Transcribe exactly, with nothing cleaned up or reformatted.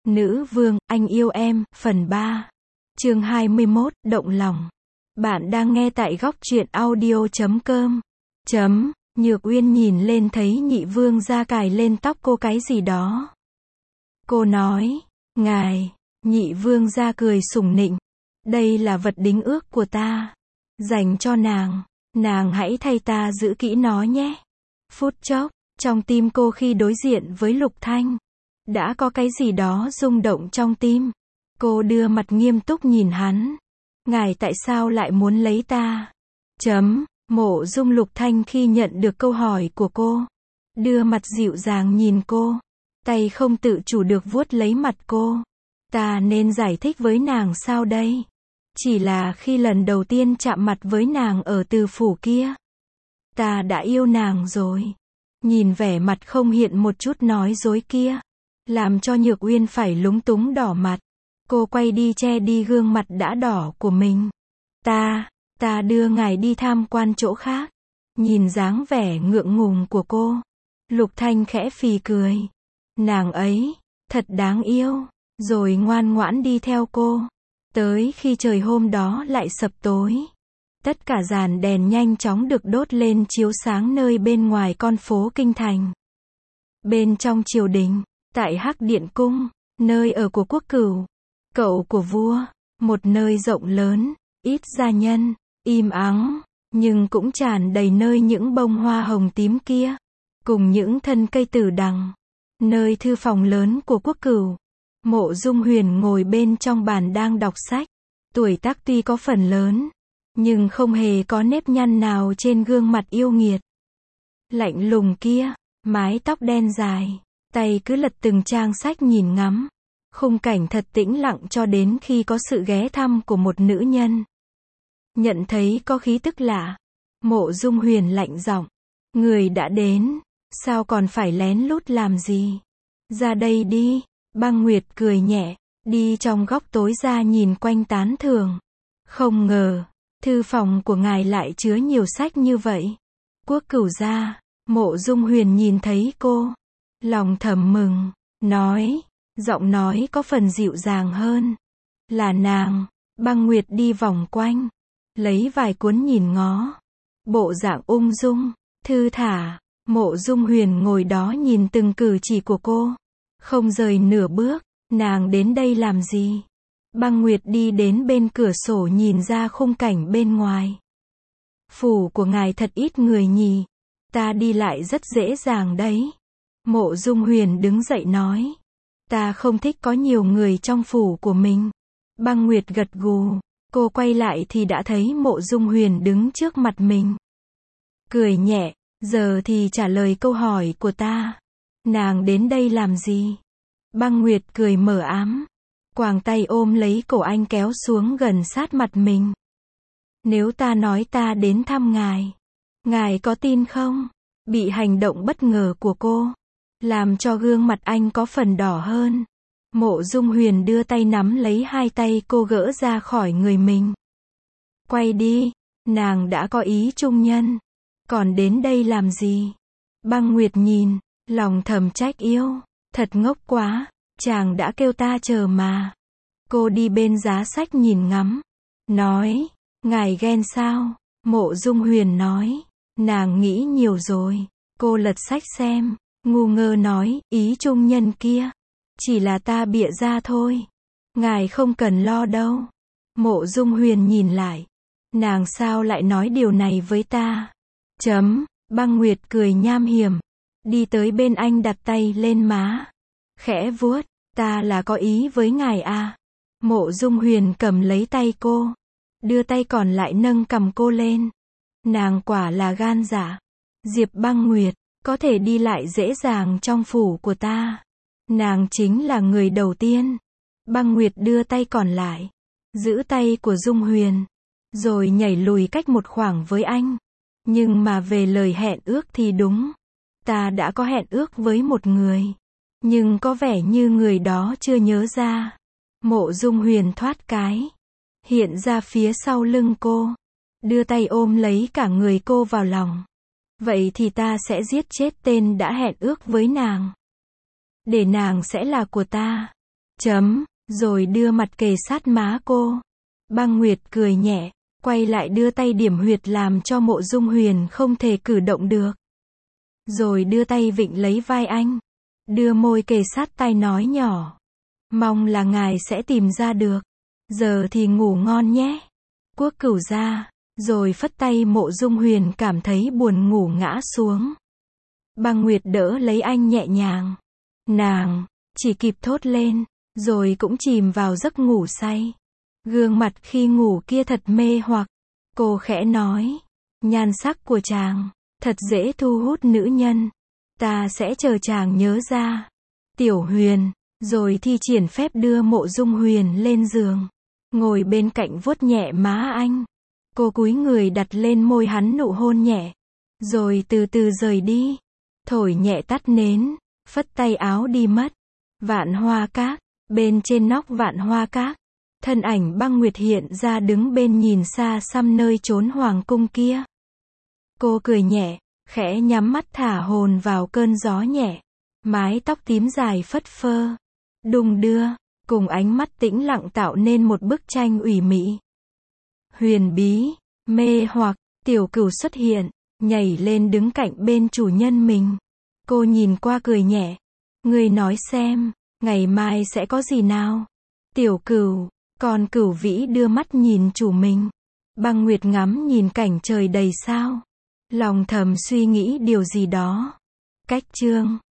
Nữ vương, anh yêu em, phần ba. Chương hai mươi mốt, động lòng. Bạn đang nghe tại góc truyện audio chấm com. Chấm, Nhược Uyên nhìn lên thấy nhị vương ra cài lên tóc cô cái gì đó. Cô nói, ngài, nhị vương ra cười sủng nịnh. Đây là vật đính ước của ta. Dành cho nàng. Nàng hãy thay ta giữ kỹ nó nhé. Phút chốc, trong tim cô khi đối diện với Lục Thanh, đã có cái gì đó rung động trong tim. Cô đưa mặt nghiêm túc nhìn hắn. Ngài tại sao lại muốn lấy ta? Chấm, Mộ Dung Lục Thanh khi nhận được câu hỏi của cô, đưa mặt dịu dàng nhìn cô. Tay không tự chủ được vuốt lấy mặt cô. Ta nên giải thích với nàng sao đây? Chỉ là khi lần đầu tiên chạm mặt với nàng ở Từ Phủ kia, ta đã yêu nàng rồi. Nhìn vẻ mặt không hiện một chút nói dối kia, làm cho Nhược Uyên phải lúng túng đỏ mặt. Cô quay đi che đi gương mặt đã đỏ của mình. Ta, ta đưa ngài đi tham quan chỗ khác. Nhìn dáng vẻ ngượng ngùng của cô, Lục Thanh khẽ phì cười. Nàng ấy, thật đáng yêu. Rồi ngoan ngoãn đi theo cô. Tới khi trời hôm đó lại sập tối. Tất cả dàn đèn nhanh chóng được đốt lên chiếu sáng nơi bên ngoài con phố kinh thành. Bên trong triều đình, tại Hắc Điện Cung, nơi ở của Quốc Cửu, cậu của vua, một nơi rộng lớn, ít gia nhân, im ắng, nhưng cũng tràn đầy nơi những bông hoa hồng tím kia, cùng những thân cây tử đằng. Nơi thư phòng lớn của Quốc Cửu, Mộ Dung Huyền ngồi bên trong bàn đang đọc sách. Tuổi tác tuy có phần lớn, nhưng không hề có nếp nhăn nào trên gương mặt yêu nghiệt lạnh lùng kia. Mái tóc đen dài, tay cứ lật từng trang sách nhìn ngắm. Khung cảnh thật tĩnh lặng cho đến khi có sự ghé thăm của một nữ nhân. Nhận thấy có khí tức lạ, Mộ Dung Huyền lạnh giọng, người đã đến, sao còn phải lén lút làm gì? Ra đây đi. Băng Nguyệt cười nhẹ, đi trong góc tối ra nhìn quanh tán thưởng. Không ngờ, thư phòng của ngài lại chứa nhiều sách như vậy. Quốc Cửu gia. Mộ Dung Huyền nhìn thấy cô, lòng thầm mừng, nói, giọng nói có phần dịu dàng hơn. Là nàng. Băng Nguyệt đi vòng quanh, lấy vài cuốn nhìn ngó. Bộ dạng ung dung, thư thả. Mộ Dung Huyền ngồi đó nhìn từng cử chỉ của cô, không rời nửa bước. Nàng đến đây làm gì? Băng Nguyệt đi đến bên cửa sổ nhìn ra khung cảnh bên ngoài. Phủ của ngài thật ít người nhỉ? Ta đi lại rất dễ dàng đấy. Mộ Dung Huyền đứng dậy nói. Ta không thích có nhiều người trong phủ của mình. Băng Nguyệt gật gù. Cô quay lại thì đã thấy Mộ Dung Huyền đứng trước mặt mình. Cười nhẹ, giờ thì trả lời câu hỏi của ta. Nàng đến đây làm gì? Băng Nguyệt cười mờ ám, quàng tay ôm lấy cổ anh kéo xuống gần sát mặt mình. Nếu ta nói ta đến thăm ngài, ngài có tin không? Bị hành động bất ngờ của cô làm cho gương mặt anh có phần đỏ hơn. Mộ Dung Huyền đưa tay nắm lấy hai tay cô gỡ ra khỏi người mình. Quay đi, nàng đã có ý trung nhân, còn đến đây làm gì? Băng Nguyệt nhìn, lòng thầm trách yêu. Thật ngốc quá, chàng đã kêu ta chờ mà. Cô đi bên giá sách nhìn ngắm, nói, ngài ghen sao? Mộ Dung Huyền nói, nàng nghĩ nhiều rồi. Cô lật sách xem, ngu ngơ nói, ý trung nhân kia, chỉ là ta bịa ra thôi. Ngài không cần lo đâu. Mộ Dung Huyền nhìn lại, nàng sao lại nói điều này với ta? Chấm, Băng Nguyệt cười nham hiểm, đi tới bên anh đặt tay lên má, khẽ vuốt, ta là có ý với ngài à? Mộ Dung Huyền cầm lấy tay cô, đưa tay còn lại nâng cầm cô lên. Nàng quả là gan dạ. Diệp Băng Nguyệt, có thể đi lại dễ dàng trong phủ của ta. Nàng chính là người đầu tiên. Băng Nguyệt đưa tay còn lại, giữ tay của Dung Huyền, rồi nhảy lùi cách một khoảng với anh. Nhưng mà về lời hẹn ước thì đúng. Ta đã có hẹn ước với một người, nhưng có vẻ như người đó chưa nhớ ra. Mộ Dung Huyền thoát cái, hiện ra phía sau lưng cô, đưa tay ôm lấy cả người cô vào lòng. Vậy thì ta sẽ giết chết tên đã hẹn ước với nàng, để nàng sẽ là của ta. Chấm, rồi đưa mặt kề sát má cô. Băng Nguyệt cười nhẹ, quay lại đưa tay điểm huyệt làm cho Mộ Dung Huyền không thể cử động được. Rồi đưa tay vịn lấy vai anh, đưa môi kề sát tai nói nhỏ. Mong là ngài sẽ tìm ra được. Giờ thì ngủ ngon nhé. Quốc Cửu ra, rồi phất tay. Mộ Dung Huyền cảm thấy buồn ngủ ngã xuống. Băng Nguyệt đỡ lấy anh nhẹ nhàng. Nàng chỉ kịp thốt lên, rồi cũng chìm vào giấc ngủ say. Gương mặt khi ngủ kia thật mê hoặc. Cô khẽ nói, nhan sắc của chàng thật dễ thu hút nữ nhân. Ta sẽ chờ chàng nhớ ra. Tiểu Huyền, rồi thi triển phép đưa Mộ Dung Huyền lên giường, ngồi bên cạnh vuốt nhẹ má anh. Cô cúi người đặt lên môi hắn nụ hôn nhẹ, rồi từ từ rời đi, thổi nhẹ tắt nến, phất tay áo đi mất. Vạn Hoa Các, bên trên nóc Vạn Hoa Các, thân ảnh Băng Nguyệt hiện ra đứng bên nhìn xa xăm nơi chốn hoàng cung kia. Cô cười nhẹ, khẽ nhắm mắt thả hồn vào cơn gió nhẹ. Mái tóc tím dài phất phơ, đung đưa, cùng ánh mắt tĩnh lặng tạo nên một bức tranh ủy mị. Huyền bí, mê hoặc, Tiểu Cửu xuất hiện, nhảy lên đứng cạnh bên chủ nhân mình. Cô nhìn qua cười nhẹ. Ngươi nói xem, ngày mai sẽ có gì nào? Tiểu Cửu, còn Cửu Vĩ đưa mắt nhìn chủ mình. Băng Nguyệt ngắm nhìn cảnh trời đầy sao, lòng thầm suy nghĩ điều gì đó. Cách chương